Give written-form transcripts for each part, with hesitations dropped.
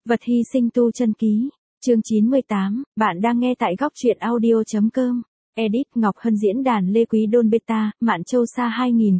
Vật hy sinh tu chân ký, chương 98, bạn đang nghe tại góc truyện audio.com, edit Ngọc Hân diễn đàn Lê Quý Đôn Beta, Mạn Châu Sa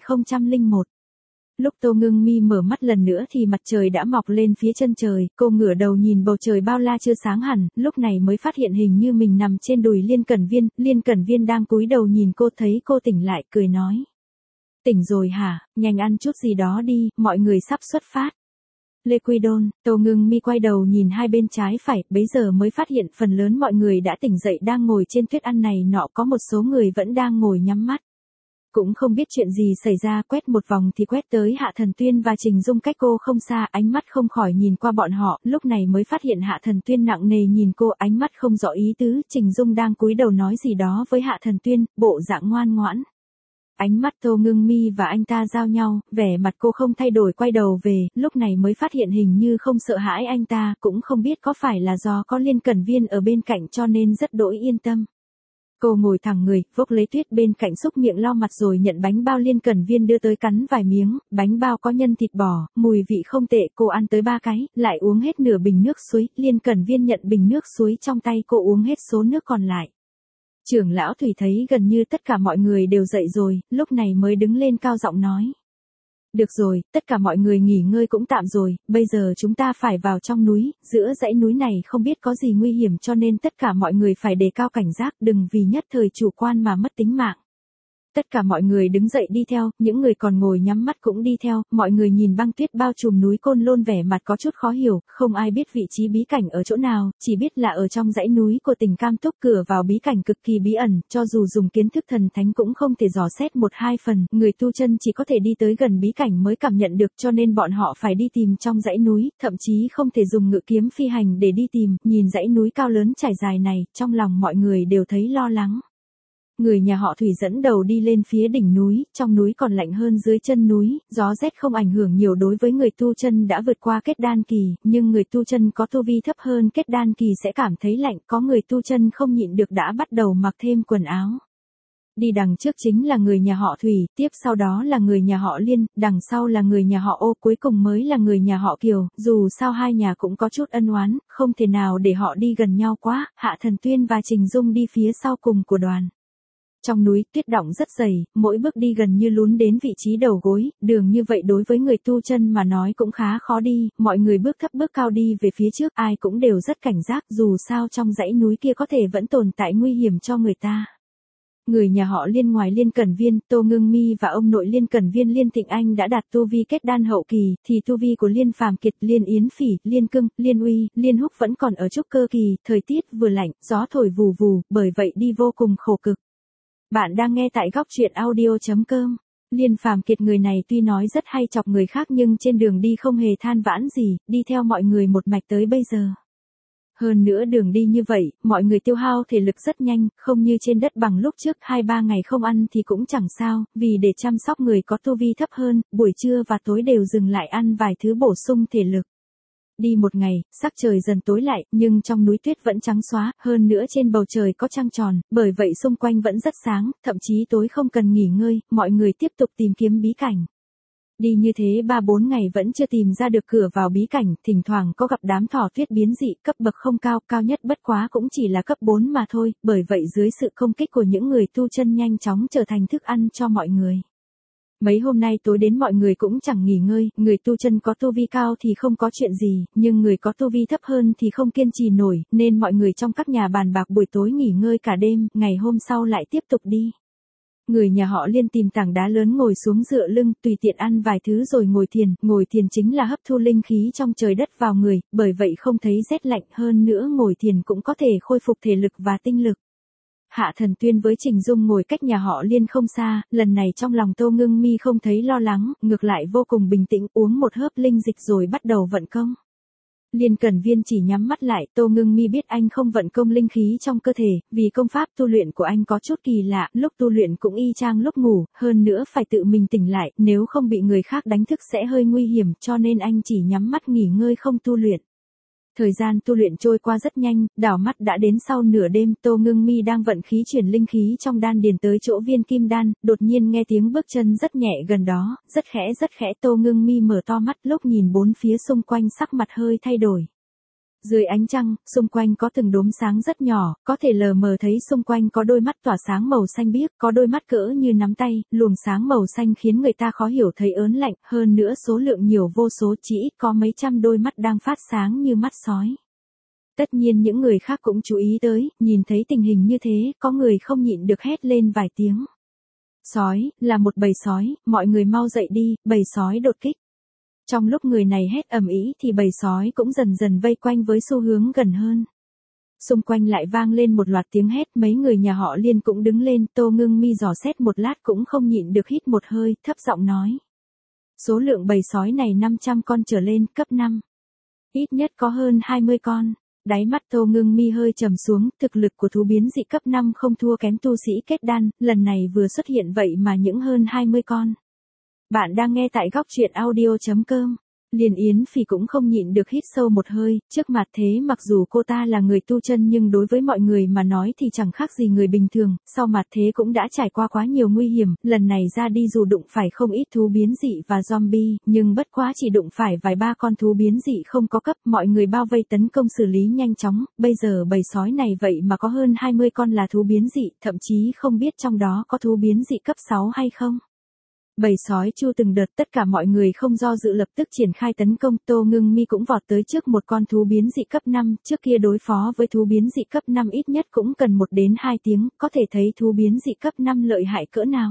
2001. Lúc Tô Ngưng Mi mở mắt lần nữa thì mặt trời đã mọc lên phía chân trời, cô ngửa đầu nhìn bầu trời bao la chưa sáng hẳn, lúc này mới phát hiện hình như mình nằm trên đùi Liên Cẩn Viên đang cúi đầu nhìn cô, thấy cô tỉnh lại, cười nói. Tỉnh rồi hả, nhanh ăn chút gì đó đi, mọi người sắp xuất phát. Lê Quý Đôn, Tô Ngưng Mi quay đầu nhìn hai bên trái phải, bấy giờ mới phát hiện phần lớn mọi người đã tỉnh dậy đang ngồi trên tuyết ăn này nọ, có một số người vẫn đang ngồi nhắm mắt. Cũng không biết chuyện gì xảy ra, quét một vòng thì quét tới Hạ Thần Tuyên và Trình Dung cách cô không xa, ánh mắt không khỏi nhìn qua bọn họ, lúc này mới phát hiện Hạ Thần Tuyên nặng nề nhìn cô, ánh mắt không rõ ý tứ, Trình Dung đang cúi đầu nói gì đó với Hạ Thần Tuyên, bộ dạng ngoan ngoãn. Ánh mắt Tô Ngưng Mi và anh ta giao nhau, vẻ mặt cô không thay đổi, quay đầu về, lúc này mới phát hiện hình như không sợ hãi anh ta, cũng không biết có phải là do có Liên Cẩn Viên ở bên cạnh cho nên rất đỗi yên tâm. Cô ngồi thẳng người, vốc lấy tuyết bên cạnh, xúc miệng lau mặt rồi nhận bánh bao Liên Cẩn Viên đưa tới, cắn vài miếng, bánh bao có nhân thịt bò, mùi vị không tệ, cô ăn tới 3 cái, lại uống hết nửa bình nước suối, Liên Cẩn Viên nhận bình nước suối trong tay cô uống hết số nước còn lại. Trưởng lão Thủy thấy gần như tất cả mọi người đều dậy rồi, lúc này mới đứng lên cao giọng nói. Được rồi, tất cả mọi người nghỉ ngơi cũng tạm rồi, bây giờ chúng ta phải vào trong núi, giữa dãy núi này không biết có gì nguy hiểm cho nên tất cả mọi người phải đề cao cảnh giác, đừng vì nhất thời chủ quan mà mất tính mạng. Tất cả mọi người đứng dậy đi theo, những người còn ngồi nhắm mắt cũng đi theo, mọi người nhìn băng tuyết bao trùm núi Côn Lôn vẻ mặt có chút khó hiểu, không ai biết vị trí bí cảnh ở chỗ nào, chỉ biết là ở trong dãy núi của tỉnh Cam Túc, cửa vào bí cảnh cực kỳ bí ẩn, cho dù dùng kiến thức thần thánh cũng không thể dò xét 1-2 phần, người tu chân chỉ có thể đi tới gần bí cảnh mới cảm nhận được, cho nên bọn họ phải đi tìm trong dãy núi, thậm chí không thể dùng ngự kiếm phi hành để đi tìm, nhìn dãy núi cao lớn trải dài này, trong lòng mọi người đều thấy lo lắng. Người nhà họ Thủy dẫn đầu đi lên phía đỉnh núi, trong núi còn lạnh hơn dưới chân núi, gió rét không ảnh hưởng nhiều đối với người tu chân đã vượt qua kết đan kỳ, nhưng người tu chân có tu vi thấp hơn kết đan kỳ sẽ cảm thấy lạnh, có người tu chân không nhịn được đã bắt đầu mặc thêm quần áo. Đi đằng trước chính là người nhà họ Thủy, tiếp sau đó là người nhà họ Liên, đằng sau là người nhà họ Ô, cuối cùng mới là người nhà họ Kiều, dù sao hai nhà cũng có chút ân oán, không thể nào để họ đi gần nhau quá, Hạ Thần Tuyên và Trình Dung đi phía sau cùng của đoàn. Trong núi, tuyết đọng rất dày, mỗi bước đi gần như lún đến vị trí đầu gối, đường như vậy đối với người tu chân mà nói cũng khá khó đi, mọi người bước thấp bước cao đi về phía trước, ai cũng đều rất cảnh giác, dù sao trong dãy núi kia có thể vẫn tồn tại nguy hiểm cho người ta. Người nhà họ Liên ngoài Liên Cẩn Viên, Tô Ngưng Mi và ông nội Liên Cẩn Viên Liên Thịnh Anh đã đạt tu vi kết đan hậu kỳ, thì tu vi của Liên Phàm Kiệt, Liên Yến Phỉ, Liên Cưng, Liên Uy, Liên Húc vẫn còn ở trúc cơ kỳ, thời tiết vừa lạnh, gió thổi vù vù, bởi vậy đi vô cùng khổ cực. Bạn đang nghe tại góc truyện audio.com. Liên Phàm Kiệt người này tuy nói rất hay chọc người khác nhưng trên đường đi không hề than vãn gì, đi theo mọi người một mạch tới bây giờ. Hơn nữa đường đi như vậy, mọi người tiêu hao thể lực rất nhanh, không như trên đất bằng lúc trước 2-3 ngày không ăn thì cũng chẳng sao, vì để chăm sóc người có tu vi thấp hơn, buổi trưa và tối đều dừng lại ăn vài thứ bổ sung thể lực. Đi một ngày, sắc trời dần tối lại, nhưng trong núi tuyết vẫn trắng xóa, hơn nữa trên bầu trời có trăng tròn, bởi vậy xung quanh vẫn rất sáng, thậm chí tối không cần nghỉ ngơi, mọi người tiếp tục tìm kiếm bí cảnh. Đi như thế 3-4 ngày vẫn chưa tìm ra được cửa vào bí cảnh, thỉnh thoảng có gặp đám thỏ tuyết biến dị, cấp bậc không cao, cao nhất bất quá cũng chỉ là cấp 4 mà thôi, bởi vậy dưới sự công kích của những người tu chân nhanh chóng trở thành thức ăn cho mọi người. Mấy hôm nay tối đến mọi người cũng chẳng nghỉ ngơi, người tu chân có tu vi cao thì không có chuyện gì, nhưng người có tu vi thấp hơn thì không kiên trì nổi, nên mọi người trong các nhà bàn bạc buổi tối nghỉ ngơi cả đêm, ngày hôm sau lại tiếp tục đi. Người nhà họ Liên tìm tảng đá lớn ngồi xuống dựa lưng, tùy tiện ăn vài thứ rồi ngồi thiền chính là hấp thu linh khí trong trời đất vào người, bởi vậy không thấy rét lạnh, hơn nữa ngồi thiền cũng có thể khôi phục thể lực và tinh lực. Hạ Thần Tuyên với Trình Dung ngồi cách nhà họ Liên không xa, lần này trong lòng Tô Ngưng Mi không thấy lo lắng, ngược lại vô cùng bình tĩnh, uống một hớp linh dịch rồi bắt đầu vận công. Liên Cẩn Viên chỉ nhắm mắt lại, Tô Ngưng Mi biết anh không vận công linh khí trong cơ thể, vì công pháp tu luyện của anh có chút kỳ lạ, lúc tu luyện cũng y chang lúc ngủ, hơn nữa phải tự mình tỉnh lại, nếu không bị người khác đánh thức sẽ hơi nguy hiểm, cho nên anh chỉ nhắm mắt nghỉ ngơi không tu luyện. Thời gian tu luyện trôi qua rất nhanh, đảo mắt đã đến sau nửa đêm, Tô Ngưng Mi đang vận khí chuyển linh khí trong đan điền tới chỗ viên kim đan, đột nhiên nghe tiếng bước chân rất nhẹ gần đó, rất khẽ, Tô Ngưng Mi mở to mắt, lúc nhìn bốn phía xung quanh sắc mặt hơi thay đổi. Dưới ánh trăng, xung quanh có từng đốm sáng rất nhỏ, có thể lờ mờ thấy xung quanh có đôi mắt tỏa sáng màu xanh biếc, có đôi mắt cỡ như nắm tay, luồng sáng màu xanh khiến người ta khó hiểu thấy ớn lạnh, hơn nữa số lượng nhiều vô số, chỉ ít có mấy trăm đôi mắt đang phát sáng như mắt sói. Tất nhiên những người khác cũng chú ý tới, nhìn thấy tình hình như thế, có người không nhịn được hét lên vài tiếng. Sói, là một bầy sói, mọi người mau dậy đi, bầy sói đột kích. Trong lúc người này hét ầm ĩ thì bầy sói cũng dần dần vây quanh với xu hướng gần hơn. Xung quanh lại vang lên một loạt tiếng hét, mấy người nhà họ Liên cũng đứng lên, Tô Ngưng Mi dò xét một lát cũng không nhịn được hít một hơi, thấp giọng nói. Số lượng bầy sói này 500 con trở lên, cấp 5. Ít nhất có hơn 20 con. Đáy mắt Tô Ngưng Mi hơi trầm xuống, thực lực của thú biến dị cấp 5 không thua kém tu sĩ kết đan, lần này vừa xuất hiện vậy mà những hơn 20 con. Bạn đang nghe tại góc truyện audio.com. Liên Yến Phỉ cũng không nhịn được hít sâu một hơi, trước mặt thế mặc dù cô ta là người tu chân nhưng đối với mọi người mà nói thì chẳng khác gì người bình thường, sau mặt thế cũng đã trải qua quá nhiều nguy hiểm, lần này ra đi dù đụng phải không ít thú biến dị và zombie, nhưng bất quá chỉ đụng phải vài ba con thú biến dị không có cấp, mọi người bao vây tấn công xử lý nhanh chóng, bây giờ bầy sói này vậy mà có hơn 20 con là thú biến dị, thậm chí không biết trong đó có thú biến dị cấp 6 hay không. Bầy sói chu từng đợt, tất cả mọi người không do dự lập tức triển khai tấn công, Tô Ngưng Mi cũng vọt tới trước một con thú biến dị cấp 5, trước kia đối phó với thú biến dị cấp 5 ít nhất cũng cần 1 đến 2 tiếng, có thể thấy thú biến dị cấp 5 lợi hại cỡ nào.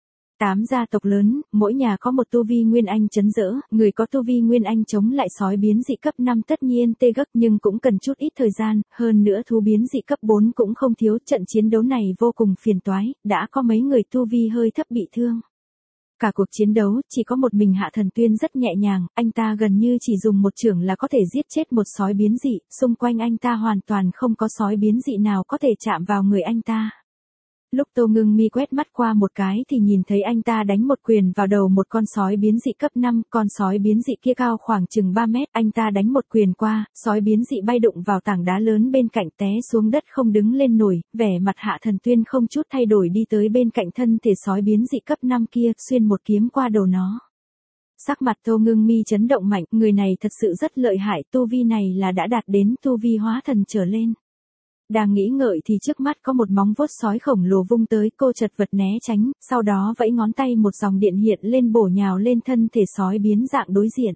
8 gia tộc lớn, mỗi nhà có một tu vi Nguyên Anh trấn dỡ, người có tu vi Nguyên Anh chống lại sói biến dị cấp 5 tất nhiên tê gấp nhưng cũng cần chút ít thời gian, hơn nữa thú biến dị cấp 4 cũng không thiếu, trận chiến đấu này vô cùng phiền toái, đã có mấy người tu vi hơi thấp bị thương. Cả cuộc chiến đấu, chỉ có một mình Hạ Thần Tuyên rất nhẹ nhàng, anh ta gần như chỉ dùng một chưởng là có thể giết chết một sói biến dị, xung quanh anh ta hoàn toàn không có sói biến dị nào có thể chạm vào người anh ta. Lúc Tô Ngưng Mi quét mắt qua một cái thì nhìn thấy anh ta đánh một quyền vào đầu một con sói biến dị cấp 5, con sói biến dị kia cao khoảng chừng 3 mét, anh ta đánh một quyền qua, sói biến dị bay đụng vào tảng đá lớn bên cạnh té xuống đất không đứng lên nổi, vẻ mặt Hạ Thần Tuyên không chút thay đổi đi tới bên cạnh thân thể sói biến dị cấp 5 kia, xuyên một kiếm qua đầu nó. Sắc mặt Tô Ngưng Mi chấn động mạnh, người này thật sự rất lợi hại, tu vi này là đã đạt đến tu vi hóa thần trở lên. Đang nghĩ ngợi thì trước mắt có một móng vuốt sói khổng lồ vung tới, cô chật vật né tránh, sau đó vẫy ngón tay một dòng điện hiện lên bổ nhào lên thân thể sói biến dạng đối diện.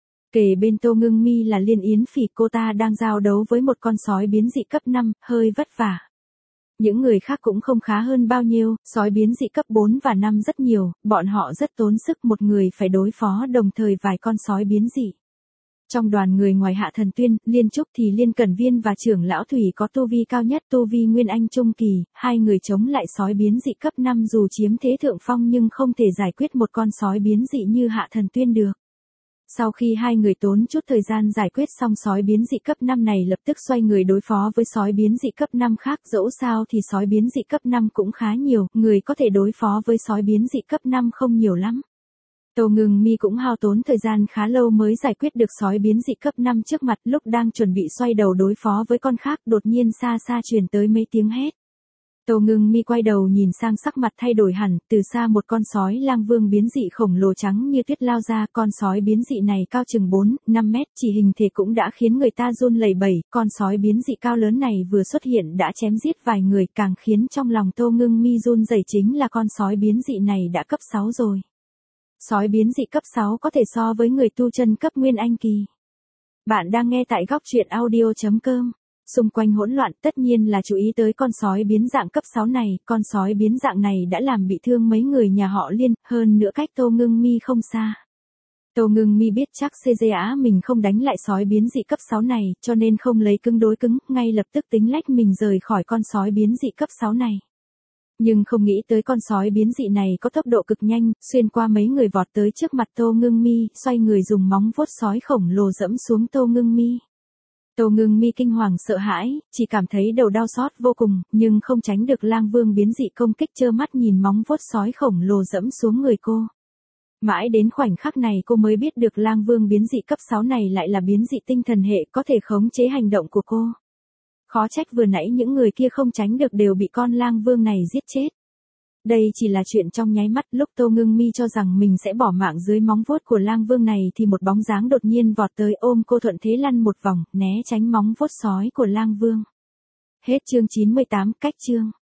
Kề bên Tô Ngưng Mi là Liên Yến Phỉ, cô ta đang giao đấu với một con sói biến dị cấp 5, hơi vất vả. Những người khác cũng không khá hơn bao nhiêu, sói biến dị cấp 4 và 5 rất nhiều, bọn họ rất tốn sức, một người phải đối phó đồng thời vài con sói biến dị. Trong đoàn người ngoài Hạ Thần Tuyên, Liên Trúc thì Liên Cẩn Viên và trưởng lão Thủy có tu vi cao nhất, tu vi Nguyên Anh trung kỳ, hai người chống lại sói biến dị cấp 5 dù chiếm thế thượng phong nhưng không thể giải quyết một con sói biến dị như Hạ Thần Tuyên được. Sau khi hai người tốn chút thời gian giải quyết xong sói biến dị cấp 5 này lập tức xoay người đối phó với sói biến dị cấp 5 khác, dẫu sao thì sói biến dị cấp 5 cũng khá nhiều, người có thể đối phó với sói biến dị cấp 5 không nhiều lắm. Tô Ngưng Mi cũng hao tốn thời gian khá lâu mới giải quyết được sói biến dị cấp 5 trước mặt, lúc đang chuẩn bị xoay đầu đối phó với con khác, đột nhiên xa xa truyền tới mấy tiếng hét. Tô Ngưng Mi quay đầu nhìn sang, sắc mặt thay đổi hẳn, từ xa một con sói lang vương biến dị khổng lồ trắng như tuyết lao ra, con sói biến dị này cao chừng 4-5 mét, chỉ hình thể cũng đã khiến người ta run lẩy bẩy, con sói biến dị cao lớn này vừa xuất hiện đã chém giết vài người, càng khiến trong lòng Tô Ngưng Mi run rẩy chính là con sói biến dị này đã cấp 6 rồi. Sói biến dị cấp 6 có thể so với người tu chân cấp Nguyên Anh kỳ. Bạn đang nghe tại góc truyện audio.com. Xung quanh hỗn loạn, tất nhiên là chú ý tới con sói biến dạng cấp 6 này, con sói biến dạng này đã làm bị thương mấy người nhà họ Liên, hơn nữa cách Tô Ngưng Mi không xa. Tô Ngưng Mi biết chắc CJA mình không đánh lại sói biến dị cấp 6 này, cho nên không lấy cứng đối cứng, ngay lập tức tính lách mình rời khỏi con sói biến dị cấp 6 này. Nhưng không nghĩ tới con sói biến dị này có tốc độ cực nhanh, xuyên qua mấy người vọt tới trước mặt Tô Ngưng Mi, xoay người dùng móng vuốt sói khổng lồ dẫm xuống Tô Ngưng Mi. Tô Ngưng Mi kinh hoàng sợ hãi, chỉ cảm thấy đầu đau xót vô cùng, nhưng không tránh được lang vương biến dị công kích, trơ mắt nhìn móng vuốt sói khổng lồ dẫm xuống người cô. Mãi đến khoảnh khắc này cô mới biết được lang vương biến dị cấp 6 này lại là biến dị tinh thần hệ, có thể khống chế hành động của cô. Khó trách vừa nãy những người kia không tránh được đều bị con lang vương này giết chết. Đây chỉ là chuyện trong nháy mắt, lúc Tô Ngưng Mi cho rằng mình sẽ bỏ mạng dưới móng vuốt của lang vương này thì một bóng dáng đột nhiên vọt tới ôm cô thuận thế lăn một vòng, né tránh móng vuốt sói của lang vương. Hết chương 98, cách chương.